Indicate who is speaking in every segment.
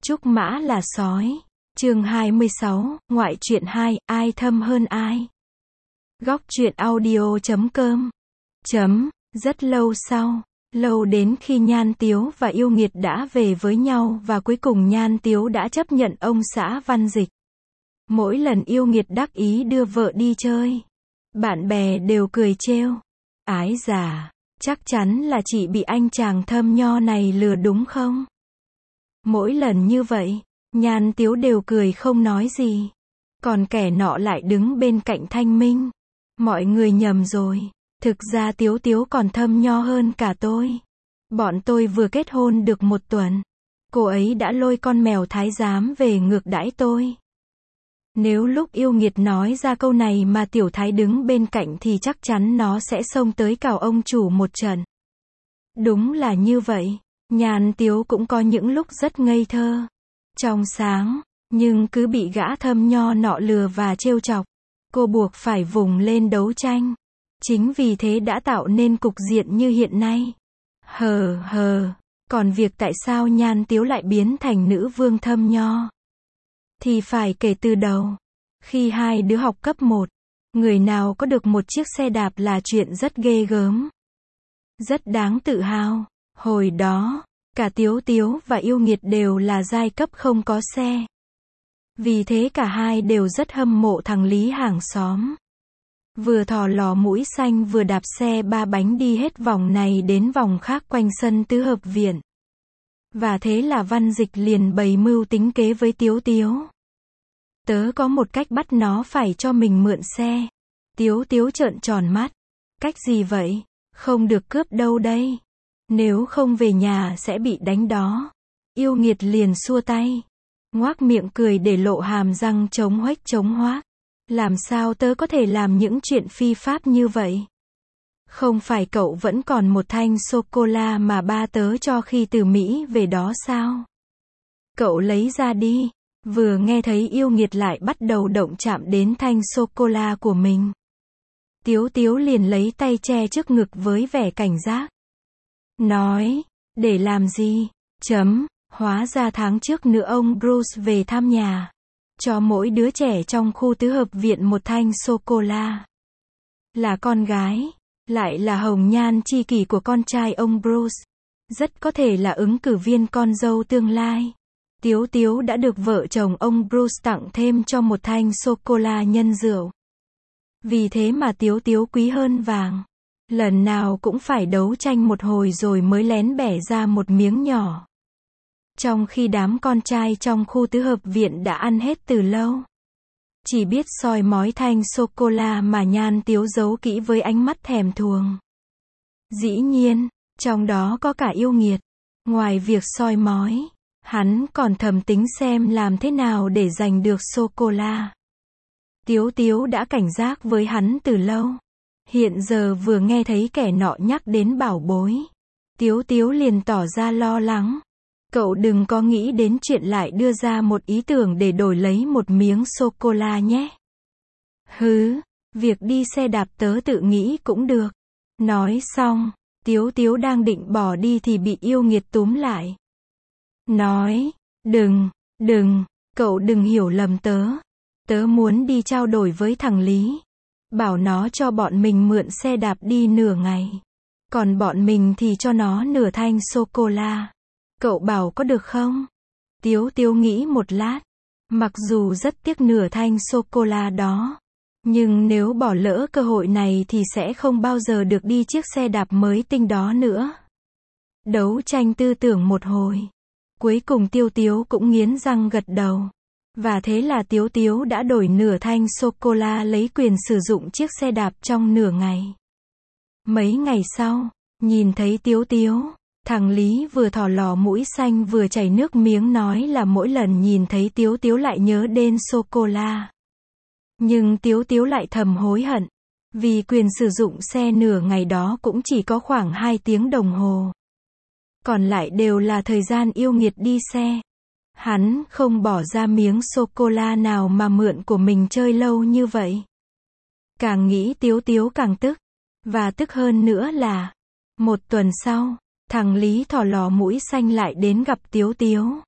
Speaker 1: Trúc mã là sói. Chương 26, ngoại truyện 2, ai thâm hơn ai. Góc truyện audio.com. Rất lâu sau, lâu đến khi Nhan Tiếu và Yêu Nghiệt đã về với nhau và cuối cùng Nhan Tiếu đã chấp nhận ông xã Văn Dịch. Mỗi lần Yêu Nghiệt đắc ý đưa vợ đi chơi, bạn bè đều cười trêu. Ái già, chắc chắn là chị bị anh chàng thâm nho này lừa đúng không? Mỗi lần như vậy, Nhan Tiếu đều cười không nói gì. Còn kẻ nọ lại đứng bên cạnh thanh minh. Mọi người nhầm rồi. Thực ra Tiếu Tiếu còn thâm nho hơn cả tôi. Bọn tôi vừa kết hôn được 1 tuần. Cô ấy đã lôi con mèo thái giám về ngược đãi tôi. Nếu lúc Yêu Nghiệt nói ra câu này mà Tiểu Thái đứng bên cạnh thì chắc chắn nó sẽ xông tới cào ông chủ một trận. Đúng là như vậy. Nhan Tiếu cũng có những lúc rất ngây thơ, trong sáng, nhưng cứ bị gã thâm nho nọ lừa và trêu chọc. Cô buộc phải vùng lên đấu tranh. Chính vì thế đã tạo nên cục diện như hiện nay. Còn việc tại sao Nhan Tiếu lại biến thành nữ vương thâm nho thì phải kể từ đầu. Khi hai đứa học cấp 1, người nào có được một chiếc xe đạp là chuyện rất ghê gớm, rất đáng tự hào. Hồi đó, cả Tiếu Tiếu và Yêu Nghiệt đều là giai cấp không có xe. Vì thế cả hai đều rất hâm mộ thằng Lý hàng xóm. Vừa thò lò mũi xanh vừa đạp xe 3 bánh đi hết vòng này đến vòng khác quanh sân tứ hợp viện. Và thế là Văn Dịch liền bày mưu tính kế với Tiếu Tiếu. Tớ có một cách bắt nó phải cho mình mượn xe. Tiếu Tiếu trợn tròn mắt. Cách gì vậy? Không được cướp đâu đây. Nếu không về nhà sẽ bị đánh đó. Yêu Nghiệt liền xua tay, ngoác miệng cười để lộ hàm răng chống hoác. Làm sao tớ có thể làm những chuyện phi pháp như vậy? Không phải cậu vẫn còn một thanh sô-cô-la mà ba tớ cho khi từ Mỹ về đó sao? Cậu lấy ra đi. Vừa nghe thấy Yêu Nghiệt lại bắt đầu động chạm đến thanh sô-cô-la của mình, Tiếu Tiếu liền lấy tay che trước ngực với vẻ cảnh giác. Nói, để làm gì? Hóa ra tháng trước nữa ông Bruce về thăm nhà, cho mỗi đứa trẻ trong khu tứ hợp viện một thanh sô-cô-la. Là con gái, lại là hồng nhan tri kỷ của con trai ông Bruce, rất có thể là ứng cử viên con dâu tương lai. Tiếu Tiếu đã được vợ chồng ông Bruce tặng thêm cho một thanh sô-cô-la nhân rượu. Vì thế mà Tiếu Tiếu quý hơn vàng. Lần nào cũng phải đấu tranh một hồi rồi mới lén bẻ ra một miếng nhỏ. Trong khi đám con trai trong khu tứ hợp viện đã ăn hết từ lâu. Chỉ biết soi mói thanh sô-cô-la mà Nhan Tiếu giấu kỹ với ánh mắt thèm thuồng. Dĩ nhiên, trong đó có cả Yêu Nghiệt. Ngoài việc soi mói, hắn còn thầm tính xem làm thế nào để giành được sô-cô-la. Tiếu Tiếu đã cảnh giác với hắn từ lâu. Hiện giờ vừa nghe thấy kẻ nọ nhắc đến bảo bối, Tiếu Tiếu liền tỏ ra lo lắng. Cậu đừng có nghĩ đến chuyện lại đưa ra một ý tưởng để đổi lấy một miếng sô-cô-la nhé. Việc đi xe đạp tớ tự nghĩ cũng được. Nói xong, Tiếu Tiếu đang định bỏ đi thì bị Yêu Nghiệt túm lại. Nói, đừng, cậu đừng hiểu lầm tớ. Tớ muốn đi trao đổi với thằng Lý. Bảo nó cho bọn mình mượn xe đạp đi nửa ngày. Còn bọn mình thì cho nó nửa thanh sô-cô-la. Cậu bảo có được không? Tiếu Tiếu nghĩ một lát. Mặc dù rất tiếc nửa thanh sô-cô-la đó, nhưng nếu bỏ lỡ cơ hội này thì sẽ không bao giờ được đi chiếc xe đạp mới tinh đó nữa. Đấu tranh tư tưởng một hồi. Cuối cùng Tiếu Tiếu cũng nghiến răng gật đầu. Và thế là Tiếu Tiếu đã đổi nửa thanh sô-cô-la lấy quyền sử dụng chiếc xe đạp trong nửa ngày. Mấy ngày sau, nhìn thấy Tiếu Tiếu, thằng Lý vừa thò lò mũi xanh vừa chảy nước miếng nói là mỗi lần nhìn thấy Tiếu Tiếu lại nhớ đến sô-cô-la. Nhưng Tiếu Tiếu lại thầm hối hận, vì quyền sử dụng xe nửa ngày đó cũng chỉ có khoảng 2 tiếng đồng hồ. Còn lại đều là thời gian Yêu Nghiệt đi xe. Hắn không bỏ ra miếng sô-cô-la nào mà mượn của mình chơi lâu như vậy. Càng nghĩ Tiếu Tiếu càng tức. Và tức hơn nữa là, 1 tuần sau, thằng Lý thò lò mũi xanh lại đến gặp Tiếu Tiếu.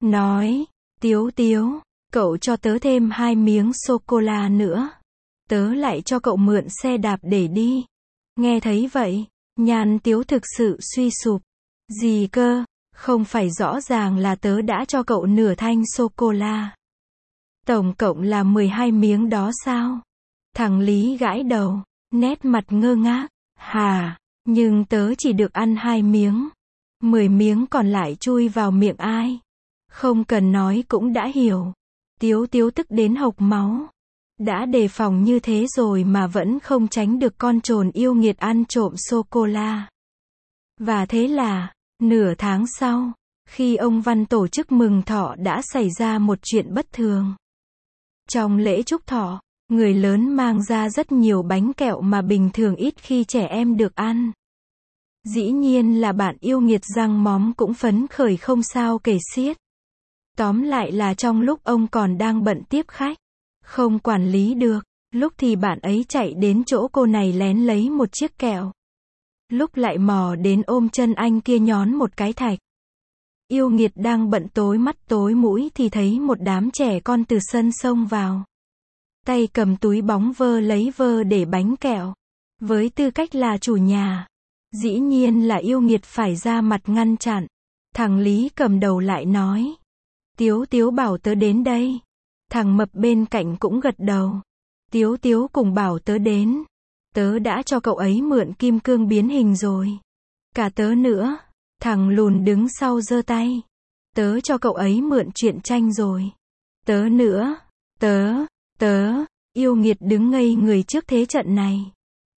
Speaker 1: nói, Tiếu Tiếu, cậu cho tớ thêm 2 miếng sô-cô-la nữa. Tớ lại cho cậu mượn xe đạp để đi. Nghe thấy vậy, Nhan Tiếu thực sự suy sụp. Gì cơ, không phải rõ ràng là tớ đã cho cậu nửa thanh sô-cô-la. Tổng cộng là 12 miếng đó sao? Thằng Lý gãi đầu, nét mặt ngơ ngác. Hà, nhưng tớ chỉ được ăn 2 miếng. 10 miếng còn lại chui vào miệng ai? Không cần nói cũng đã hiểu. Tiếu Tiếu tức đến hộc máu. Đã đề phòng như thế rồi mà vẫn không tránh được con trồn yêu nghiệt ăn trộm sô-cô-la. Và thế là, nửa tháng sau, khi ông Văn tổ chức mừng thọ đã xảy ra một chuyện bất thường. Trong lễ chúc thọ, người lớn mang ra rất nhiều bánh kẹo mà bình thường ít khi trẻ em được ăn. Dĩ nhiên là bạn yêu nghiệt răng móm cũng phấn khởi không sao kể xiết. Tóm lại là trong lúc ông còn đang bận tiếp khách, không quản lý được, lúc thì bạn ấy chạy đến chỗ cô này lén lấy một chiếc kẹo. Lúc lại mò đến ôm chân anh kia nhón một cái thạch. Yêu nghiệt đang bận tối mắt tối mũi thì thấy một đám trẻ con từ sân xông vào. Tay cầm túi bóng vơ lấy vơ để bánh kẹo. Với tư cách là chủ nhà, dĩ nhiên là yêu nghiệt phải ra mặt ngăn chặn. Thằng Lý cầm đầu lại nói, Tiếu Tiếu bảo tớ đến đây. Thằng Mập bên cạnh cũng gật đầu. Tiếu Tiếu cùng bảo tớ đến. Tớ đã cho cậu ấy mượn kim cương biến hình rồi. Cả tớ nữa. Thằng Lùn đứng sau giơ tay. Tớ cho cậu ấy mượn truyện tranh rồi. Tớ nữa. Tớ. Yêu nghiệt đứng ngây người trước thế trận này.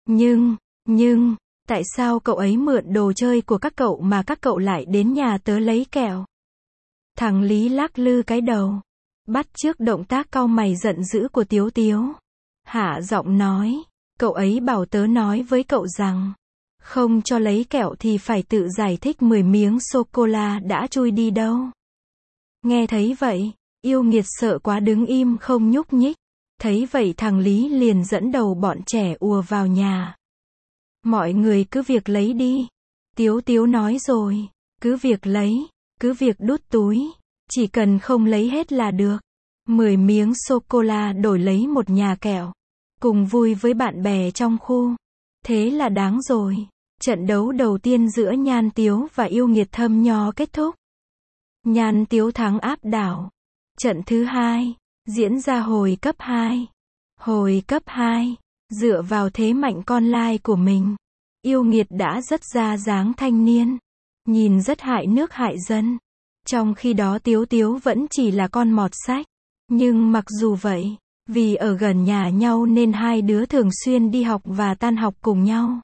Speaker 1: Nhưng, tại sao cậu ấy mượn đồ chơi của các cậu mà các cậu lại đến nhà tớ lấy kẹo? Thằng Lý lắc lư cái đầu. Bắt chước động tác cau mày giận dữ của Tiếu Tiếu. Hạ giọng nói, cậu ấy bảo tớ nói với cậu rằng, không cho lấy kẹo thì phải tự giải thích 10 miếng sô-cô-la đã chui đi đâu. Nghe thấy vậy, yêu nghiệt sợ quá đứng im không nhúc nhích. Thấy vậy thằng Lý liền dẫn đầu bọn trẻ ùa vào nhà. Mọi người cứ việc lấy đi. Tiếu Tiếu nói rồi, cứ việc lấy, cứ việc đút túi. Chỉ cần không lấy hết là được. 10 miếng sô-cô-la đổi lấy một nhà kẹo. Cùng vui với bạn bè trong khu. Thế là đáng rồi. Trận đấu đầu tiên giữa Nhan Tiếu và yêu nghiệt Thâm Nho kết thúc. Nhan Tiếu thắng áp đảo. Trận thứ 2 diễn ra hồi cấp 2. Hồi cấp 2, dựa vào thế mạnh con lai của mình, yêu nghiệt đã rất ra dáng thanh niên, nhìn rất hại nước hại dân. Trong khi đó Tiếu Tiếu vẫn chỉ là con mọt sách. Nhưng mặc dù vậy, vì ở gần nhà nhau nên hai đứa thường xuyên đi học và tan học cùng nhau.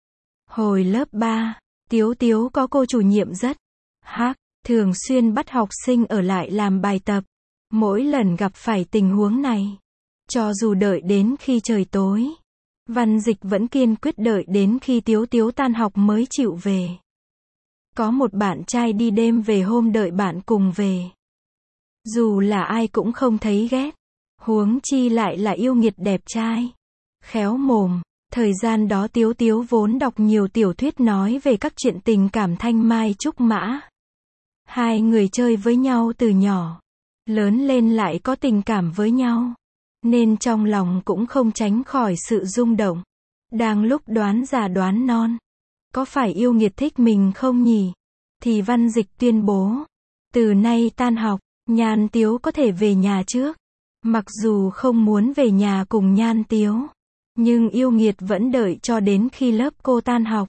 Speaker 1: Hồi lớp 3, Tiếu Tiếu có cô chủ nhiệm rất thường xuyên bắt học sinh ở lại làm bài tập. Mỗi lần gặp phải tình huống này, cho dù đợi đến khi trời tối, Văn Dịch vẫn kiên quyết đợi đến khi Tiếu Tiếu tan học mới chịu về. Có một bạn trai đi đêm về hôm đợi bạn cùng về. Dù là ai cũng không thấy ghét. Huống chi lại là yêu nghiệt đẹp trai, khéo mồm. Thời gian đó Tiếu Tiếu vốn đọc nhiều tiểu thuyết nói về các chuyện tình cảm thanh mai trúc mã. Hai người chơi với nhau từ nhỏ, lớn lên lại có tình cảm với nhau, nên trong lòng cũng không tránh khỏi sự rung động. Đang lúc đoán già đoán non, có phải yêu nghiệt thích mình không nhỉ? Thì Văn Dịch tuyên bố, từ nay tan học, Nhan Tiếu có thể về nhà trước. Mặc dù không muốn về nhà cùng Nhan Tiếu, nhưng yêu nghiệt vẫn đợi cho đến khi lớp cô tan học.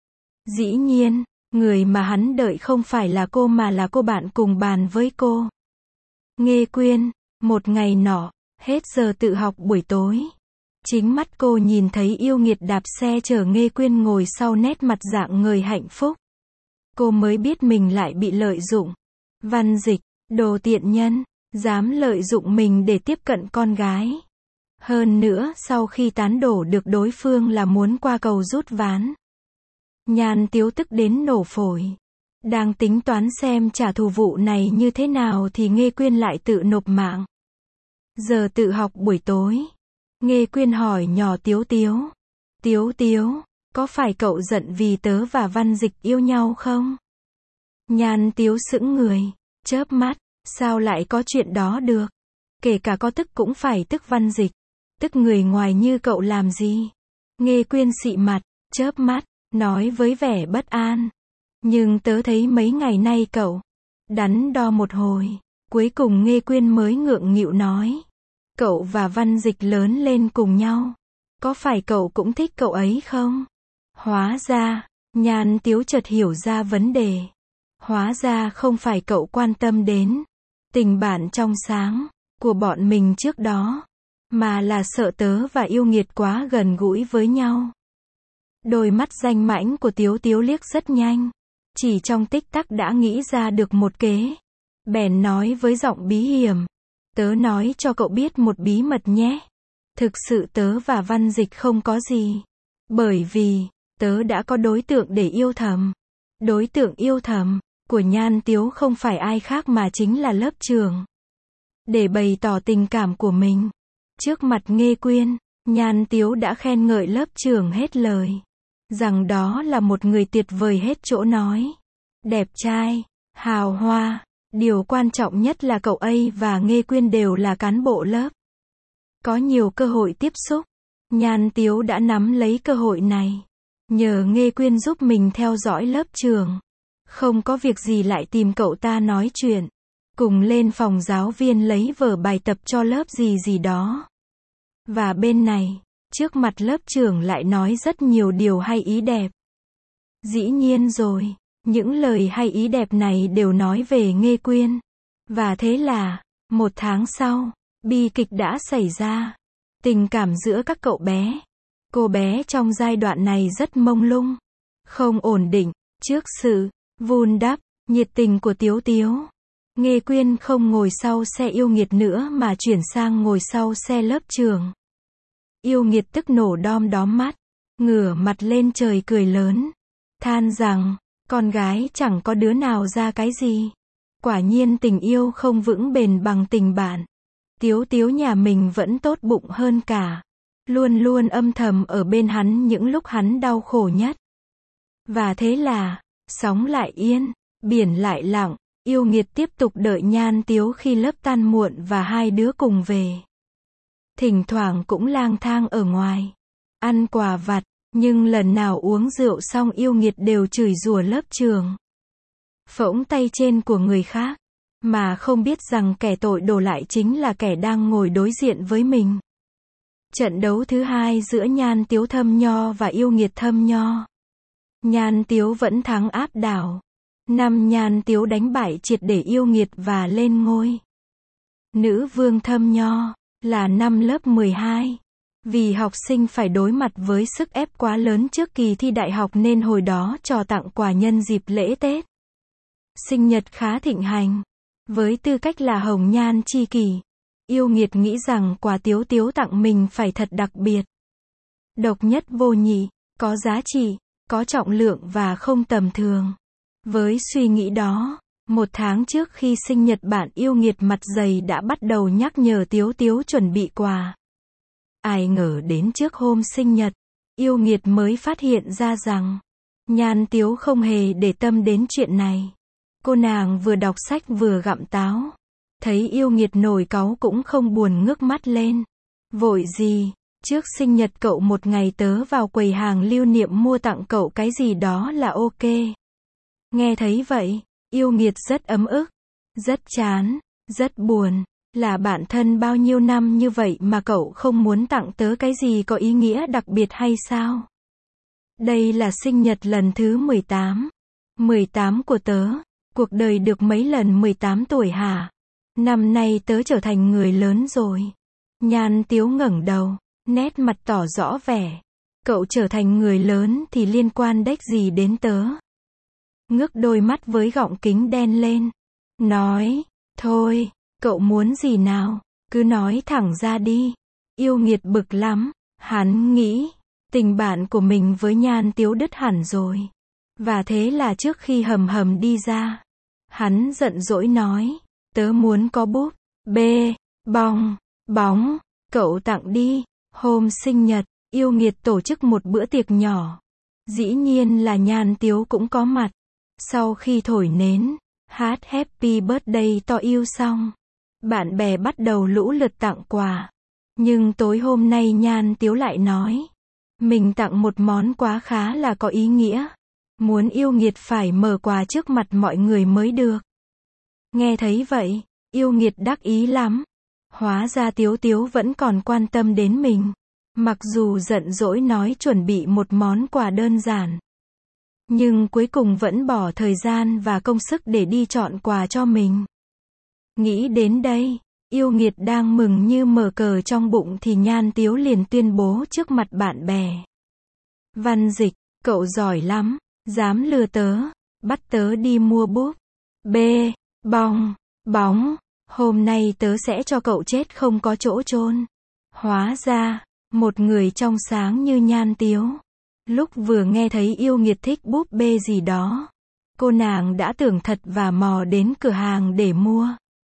Speaker 1: Dĩ nhiên, người mà hắn đợi không phải là cô mà là cô bạn cùng bàn với cô. Nghê Quyên. Một ngày nọ, hết giờ tự học buổi tối, chính mắt cô nhìn thấy yêu nghiệt đạp xe chở Nghê Quyên ngồi sau nét mặt rạng ngời hạnh phúc. Cô mới biết mình lại bị lợi dụng. Văn Dịch, đồ tiện nhân, dám lợi dụng mình để tiếp cận con gái. Hơn nữa sau khi tán đổ được đối phương là muốn qua cầu rút ván. Nhan Tiếu tức đến nổ phổi. Đang tính toán xem trả thù vụ này như thế nào thì Nghê Quyên lại tự nộp mạng. Giờ tự học buổi tối, Nghê Quyên hỏi nhỏ Tiếu Tiếu. Tiếu Tiếu, có phải cậu giận vì tớ và Văn Dịch yêu nhau không? Nhan Tiếu sững người, chớp mắt, Sao lại có chuyện đó được? Kể cả có tức cũng phải tức Văn Dịch. Tức người ngoài như cậu làm gì? Nghê Quyên xị mặt, chớp mắt, nói với vẻ bất an. Nhưng tớ thấy mấy ngày nay cậu đắn đo một hồi. Cuối cùng Nghê Quyên mới ngượng nghịu nói. Cậu và Văn Dịch lớn lên cùng nhau. Có phải cậu cũng thích cậu ấy không? Hóa ra, Nhan Tiếu chợt hiểu ra vấn đề. Hóa ra không phải cậu quan tâm đến tình bạn trong sáng của bọn mình trước đó, mà là sợ tớ và Yêu Nghiệt quá gần gũi với nhau. Đôi mắt danh mãnh của Tiếu Tiếu liếc rất nhanh. Chỉ trong tích tắc đã nghĩ ra được một kế. Bèn nói với giọng bí hiểm. Tớ nói cho cậu biết một bí mật nhé. Thực sự tớ và Văn Dịch không có gì. Bởi vì, tớ đã có đối tượng để yêu thầm. Đối tượng yêu thầm của Nhan Tiếu không phải ai khác mà chính là lớp trưởng. Để bày tỏ tình cảm của mình trước mặt Nghê Quyên, Nhan Tiếu đã khen ngợi lớp trưởng hết lời. Rằng đó là một người tuyệt vời hết chỗ nói. Đẹp trai, hào hoa. Điều quan trọng nhất là cậu ấy và Nghê Quyên đều là cán bộ lớp. Có nhiều cơ hội tiếp xúc. Nhan Tiếu đã nắm lấy cơ hội này. Nhờ Nghê Quyên giúp mình theo dõi lớp trưởng. Không có việc gì lại tìm cậu ta nói chuyện. Cùng lên phòng giáo viên lấy vở bài tập cho lớp gì gì đó. Và bên này, trước mặt lớp trưởng lại nói rất nhiều điều hay ý đẹp. Dĩ nhiên rồi, những lời hay ý đẹp này đều nói về Nghê Quyên. Và thế là, 1 tháng sau, bi kịch đã xảy ra. Tình cảm giữa các cậu bé, cô bé trong giai đoạn này rất mông lung, không ổn định. Trước sự vun đắp, nhiệt tình của Tiếu Tiếu, Nghê Quyên không ngồi sau xe Yêu Nghiệt nữa mà chuyển sang ngồi sau xe lớp trưởng. Yêu Nghiệt tức nổ đom đóm mắt, ngửa mặt lên trời cười lớn, than rằng, con gái chẳng có đứa nào ra cái gì. Quả nhiên tình yêu không vững bền bằng tình bạn. Tiếu Tiếu nhà mình vẫn tốt bụng hơn cả. Luôn luôn âm thầm ở bên hắn những lúc hắn đau khổ nhất. Và thế là, sóng lại yên, biển lại lặng. Yêu Nghiệt tiếp tục đợi Nhan Tiếu khi lớp tan muộn và hai đứa cùng về. Thỉnh thoảng cũng lang thang ở ngoài, ăn quà vặt, nhưng lần nào uống rượu xong Yêu Nghiệt đều chửi rủa lớp trưởng. Phỗng tay trên của người khác, mà không biết rằng kẻ tội đổ lại chính là kẻ đang ngồi đối diện với mình. Trận đấu thứ hai giữa Nhan Tiếu Thâm Nho và Yêu Nghiệt Thâm Nho. Nhan Tiếu vẫn thắng áp đảo. Nhan Tiếu đánh bại triệt để Yêu Nghiệt và lên ngôi nữ vương Thâm Nho, là năm lớp 12. Vì học sinh phải đối mặt với sức ép quá lớn trước kỳ thi đại học nên hồi đó trò tặng quà nhân dịp lễ Tết, sinh nhật khá thịnh hành. Với tư cách là hồng nhan chi kỷ, Yêu Nghiệt nghĩ rằng quà Tiếu Tiếu tặng mình phải thật đặc biệt, độc nhất vô nhị, có giá trị, có trọng lượng và không tầm thường. Với suy nghĩ đó, 1 tháng trước khi sinh nhật bạn Yêu Nghiệt mặt dày đã bắt đầu nhắc nhở Tiếu Tiếu chuẩn bị quà. Ai ngờ đến trước hôm sinh nhật, Yêu Nghiệt mới phát hiện ra rằng Nhan Tiếu không hề để tâm đến chuyện này. Cô nàng vừa đọc sách vừa gặm táo. Thấy Yêu Nghiệt nổi cáu cũng không buồn ngước mắt lên. Vội gì, trước sinh nhật cậu một ngày tớ vào quầy hàng lưu niệm mua tặng cậu cái gì đó là ok. Nghe thấy vậy, Yêu Nghiệt rất ấm ức, rất chán, rất buồn. Là bạn thân bao nhiêu năm như vậy mà cậu không muốn tặng tớ cái gì có ý nghĩa đặc biệt hay sao? Đây là sinh nhật lần thứ 18. 18 của tớ. Cuộc đời được mấy lần 18 tuổi hả? Năm nay tớ trở thành người lớn rồi. Nhan Tiếu ngẩng đầu, nét mặt tỏ rõ vẻ. Cậu trở thành người lớn thì liên quan đếch gì đến tớ? Ngước đôi mắt với gọng kính đen lên. Nói, thôi, cậu muốn gì nào? Cứ nói thẳng ra đi. Yêu Nghiệt bực lắm. Hắn nghĩ, tình bạn của mình với Nhan Tiếu đứt hẳn rồi. Và thế là trước khi hầm đi ra, hắn giận dỗi nói, tớ muốn có búp bê, bóng, cậu tặng đi. Hôm sinh nhật, Yêu Nghiệt tổ chức một bữa tiệc nhỏ. Dĩ nhiên là Nhan Tiếu cũng có mặt. Sau khi thổi nến, Hát Happy Birthday to you xong, bạn bè bắt đầu lũ lượt tặng quà. Nhưng tối hôm nay Nhan Tiếu lại nói, mình tặng một món quà khá là có ý nghĩa. Muốn yêu nghiệt phải mở quà trước mặt mọi người mới được. Nghe thấy vậy, yêu nghiệt đắc ý lắm. Hóa ra Tiếu Tiếu vẫn còn quan tâm đến mình. Mặc dù giận dỗi nói chuẩn bị một món quà đơn giản, nhưng cuối cùng vẫn bỏ thời gian và công sức để đi chọn quà cho mình. Nghĩ đến đây, yêu nghiệt đang mừng như mở cờ trong bụng thì Nhan Tiếu liền tuyên bố trước mặt bạn bè. Văn Dịch, cậu giỏi lắm, dám lừa tớ, bắt tớ đi mua búp bê, bong, bóng, hôm nay tớ sẽ cho cậu chết không có chỗ chôn. Hóa ra, một người trong sáng như Nhan Tiếu, lúc vừa nghe thấy yêu nghiệt thích búp bê gì đó, cô nàng đã tưởng thật và mò đến cửa hàng để mua.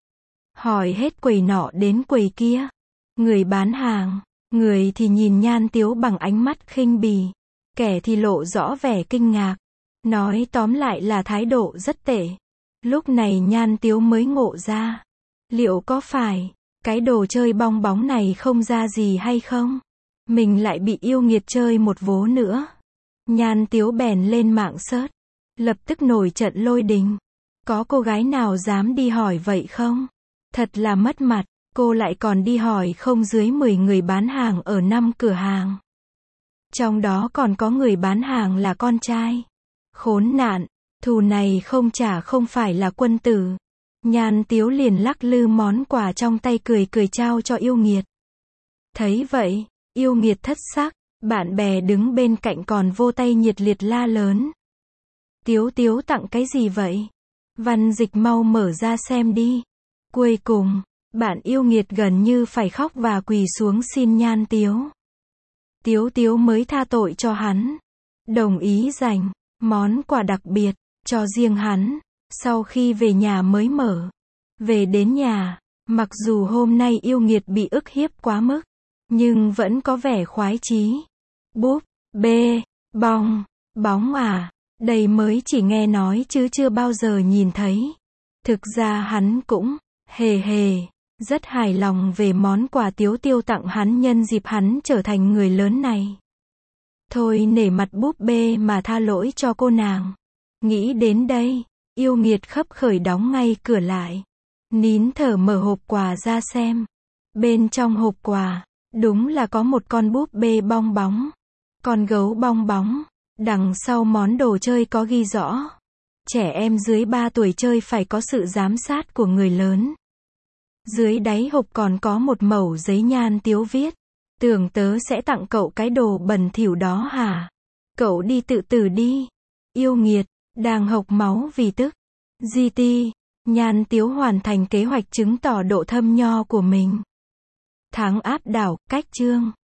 Speaker 1: Hỏi hết quầy nọ đến quầy kia. Người bán hàng, người thì nhìn Nhan Tiếu bằng ánh mắt khinh bỉ, kẻ thì lộ rõ vẻ kinh ngạc. Nói tóm lại là thái độ rất tệ. Lúc này Nhan Tiếu mới ngộ ra. Liệu có phải, cái đồ chơi bong bóng này không ra gì hay không? Mình lại bị yêu nghiệt chơi một vố nữa. Nhan Tiếu bèn lên mạng search. Lập tức nổi trận lôi đình. Có cô gái nào dám đi hỏi vậy không? Thật là mất mặt, cô lại còn đi hỏi không dưới 10 người bán hàng ở 5 cửa hàng. Trong đó còn có người bán hàng là con trai. Khốn nạn, thù này không trả không phải là quân tử. Nhan Tiếu liền lắc lư món quà trong tay cười cười trao cho yêu nghiệt. Thấy vậy, yêu nghiệt thất sắc, bạn bè đứng bên cạnh còn vô tay nhiệt liệt la lớn. Tiếu Tiếu tặng cái gì vậy? Văn Dịch mau mở ra xem đi. Cuối cùng, bạn yêu nghiệt gần như phải khóc và quỳ xuống xin Nhan Tiếu. Tiếu Tiếu mới tha tội cho hắn. Đồng ý dành món quà đặc biệt cho riêng hắn. Sau khi về nhà mới mở. Về đến nhà, mặc dù hôm nay yêu nghiệt bị ức hiếp quá mức, nhưng vẫn có vẻ khoái chí. Búp bê, bong, bóng à, đây mới chỉ nghe nói chứ chưa bao giờ nhìn thấy. Thực ra hắn cũng rất hài lòng về món quà Tiếu Tiếu tặng hắn nhân dịp hắn trở thành người lớn này. Thôi nể mặt búp bê mà tha lỗi cho cô nàng. Nghĩ đến đây, yêu nghiệt khấp khởi đóng ngay cửa lại. Nín thở mở hộp quà ra xem. Bên trong hộp quà, đúng là có một con búp bê bong bóng. Con gấu bong bóng. Đằng sau món đồ chơi có ghi rõ. Trẻ em dưới 3 tuổi chơi phải có sự giám sát của người lớn. Dưới đáy hộp còn có một mẩu giấy Nhan Tiếu viết. Tưởng tớ sẽ tặng cậu cái đồ bẩn thỉu đó hả? Cậu đi tự tử đi. Yêu nghiệt, đang hộc máu vì tức. GT, Nhan Tiếu hoàn thành kế hoạch chứng tỏ độ thâm nho của mình. Thắng áp đảo, cách chương.